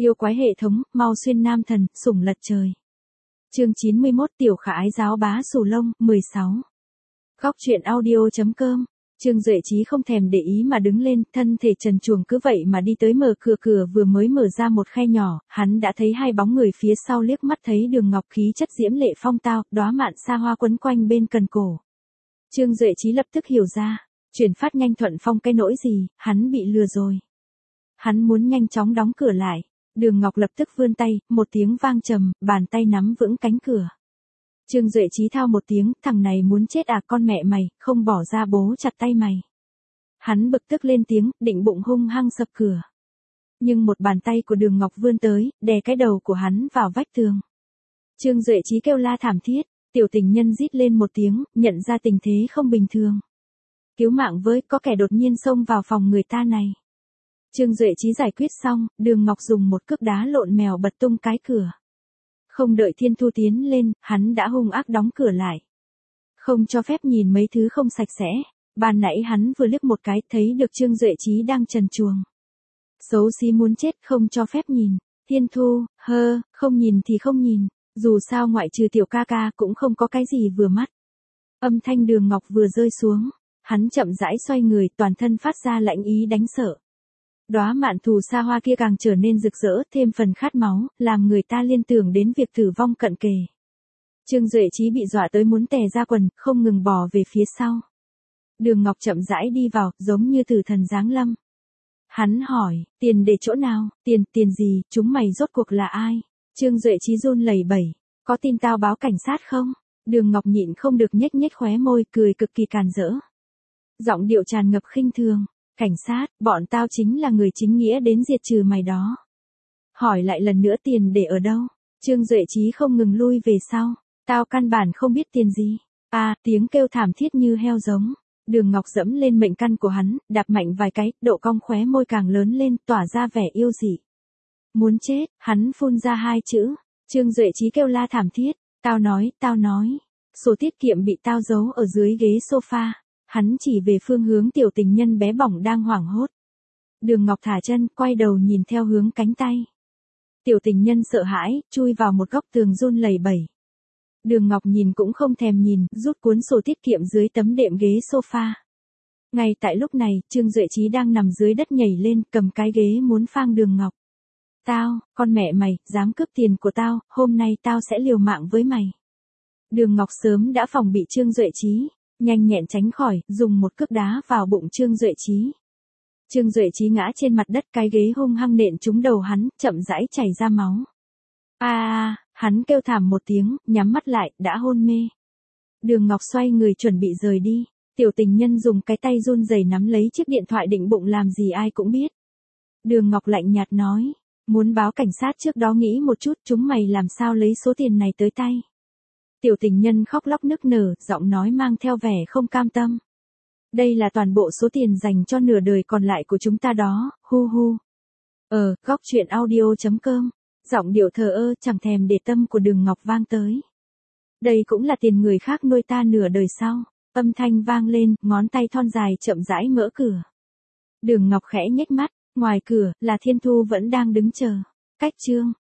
Yêu quái hệ thống, mau xuyên nam thần, sủng lật trời. Chương 91 Tiểu Khả Ái Giáo Bá Sù Lông, 16. Góc truyện audio.com. Trương Duệ Chí không thèm để ý mà đứng lên, thân thể trần truồng cứ vậy mà đi tới mở cửa vừa mới mở ra một khe nhỏ, hắn đã thấy hai bóng người phía sau, liếc mắt thấy Đường Ngọc khí chất diễm lệ phong tao, đóa mạn sa hoa quấn quanh bên cần cổ. Trương Duệ Chí lập tức hiểu ra, chuyển phát nhanh Thuận Phong cái nỗi gì, hắn bị lừa rồi. Hắn muốn nhanh chóng đóng cửa lại. Đường Ngọc lập tức vươn tay, một tiếng vang trầm, bàn tay nắm vững cánh cửa. Trương Duệ Chí thao một tiếng, thằng này muốn chết à, con mẹ mày, không bỏ ra bố chặt tay mày. Hắn bực tức lên tiếng, định bụng hung hăng sập cửa. Nhưng một bàn tay của Đường Ngọc vươn tới, đè cái đầu của hắn vào vách tường. Trương Duệ Chí kêu la thảm thiết, tiểu tình nhân rít lên một tiếng, nhận ra tình thế không bình thường. Cứu mạng với, có kẻ đột nhiên xông vào phòng người ta này. Trương Duệ Chí giải quyết xong, Đường Ngọc dùng một cước đá lộn mèo bật tung cái cửa. Không đợi Thiên Thu tiến lên, hắn đã hung ác đóng cửa lại. Không cho phép nhìn mấy thứ không sạch sẽ. Ban nãy hắn vừa liếc một cái, thấy được Trương Duệ Chí đang trần truồng. Xấu xí muốn chết, không cho phép nhìn. Thiên Thu, không nhìn thì không nhìn. Dù sao ngoại trừ tiểu ca ca cũng không có cái gì vừa mắt. Âm thanh Đường Ngọc vừa rơi xuống, hắn chậm rãi xoay người, toàn thân phát ra lãnh ý đánh sợ. Đóa mạn thù sa hoa kia càng trở nên rực rỡ, thêm phần khát máu, làm người ta liên tưởng đến việc tử vong cận kề. Trương Duệ Chí bị dọa tới muốn tè ra quần, không ngừng bò về phía sau. Đường Ngọc chậm rãi đi vào, giống như tử thần giáng lâm. Hắn hỏi, tiền để chỗ nào, tiền gì, chúng mày rốt cuộc là ai? Trương Duệ Chí run lẩy bẩy, có tin tao báo cảnh sát không? Đường Ngọc nhịn không được nhếch nhếch khóe môi, cười cực kỳ càn rỡ. Giọng điệu tràn ngập khinh thường. Cảnh sát, bọn tao chính là người chính nghĩa đến diệt trừ mày đó. Hỏi lại lần nữa, tiền để ở đâu? Trương Duệ Chí không ngừng lui về sau. Tao căn bản không biết tiền gì. Tiếng kêu thảm thiết như heo giống. Đường Ngọc dẫm lên mệnh căn của hắn, đạp mạnh vài cái, độ cong khóe môi càng lớn lên, tỏa ra vẻ yêu dị. Muốn chết, hắn phun ra hai chữ. Trương Duệ Chí kêu la thảm thiết. Tao nói. Sổ tiết kiệm bị tao giấu ở dưới ghế sofa. Hắn chỉ về phương hướng tiểu tình nhân bé bỏng đang hoảng hốt. Đường Ngọc thả chân, quay đầu nhìn theo hướng cánh tay. Tiểu tình nhân sợ hãi, chui vào một góc tường run lẩy bẩy. Đường Ngọc nhìn cũng không thèm nhìn, rút cuốn sổ tiết kiệm dưới tấm đệm ghế sofa. Ngay tại lúc này, Trương Duệ Chí đang nằm dưới đất nhảy lên, cầm cái ghế muốn phang Đường Ngọc. Tao, con mẹ mày, dám cướp tiền của tao, hôm nay tao sẽ liều mạng với mày. Đường Ngọc sớm đã phòng bị Trương Duệ Chí. Nhanh nhẹn tránh khỏi, dùng một cước đá vào bụng Trương Duệ Chí. Trương Duệ Chí ngã trên mặt đất, cái ghế hung hăng nện trúng đầu hắn, chậm rãi chảy ra máu. Hắn kêu thảm một tiếng, nhắm mắt lại, đã hôn mê. Đường Ngọc xoay người chuẩn bị rời đi. Tiểu tình nhân dùng cái tay run rẩy nắm lấy chiếc điện thoại định bụng làm gì ai cũng biết. Đường Ngọc lạnh nhạt nói, muốn báo cảnh sát trước đó nghĩ một chút, chúng mày làm sao lấy số tiền này tới tay. Tiểu tình nhân khóc lóc nức nở, giọng nói mang theo vẻ không cam tâm. Đây là toàn bộ số tiền dành cho nửa đời còn lại của chúng ta đó, hu hu. Góc truyện audio.com, giọng điệu thờ ơ chẳng thèm để tâm của Đường Ngọc vang tới. Đây cũng là tiền người khác nuôi ta nửa đời sau. Âm thanh vang lên, ngón tay thon dài chậm rãi mở cửa. Đường Ngọc khẽ nhếch mắt, ngoài cửa là Thiên Thu vẫn đang đứng chờ. Cách chương